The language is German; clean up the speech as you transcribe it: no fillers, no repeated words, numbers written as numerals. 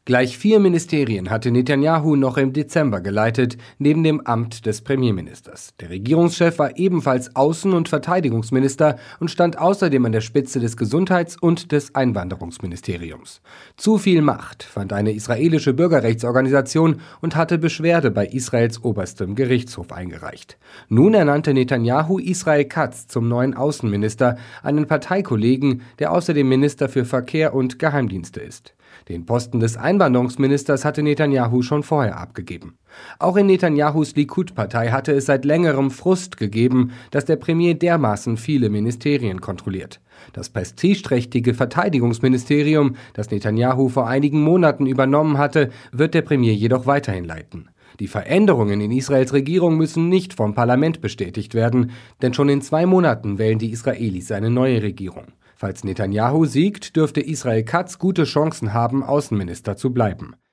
Gleich 4 Ministerien hatte Netanjahu noch im Dezember geleitet, neben dem Amt des Premierministers. Der Regierungschef war ebenfalls Außen- und Verteidigungsminister und stand außerdem an der Spitze des Gesundheits- und des Einwanderungsministeriums. Zu viel Macht, fand eine israelische Bürgerrechtsorganisation und hatte Beschwerde bei Israels oberstem Gerichtshof eingereicht. Nun ernannte Netanjahu Israel Katz zum neuen Außenminister, einen Parteikollegen, der außerdem Minister für Verkehr und Geheimdienste ist. Den Posten des Einwanderungsministers hatte Netanjahu schon vorher abgegeben. Auch in Netanyahus Likud-Partei hatte es seit längerem Frust gegeben, dass der Premier dermaßen viele Ministerien kontrolliert. Das prestigeträchtige Verteidigungsministerium, das Netanjahu vor einigen Monaten übernommen hatte, wird der Premier jedoch weiterhin leiten. Die Veränderungen in Israels Regierung müssen nicht vom Parlament bestätigt werden, denn schon in 2 Monaten wählen die Israelis eine neue Regierung. Falls Netanjahu siegt, dürfte Israel Katz gute Chancen haben, Außenminister zu bleiben.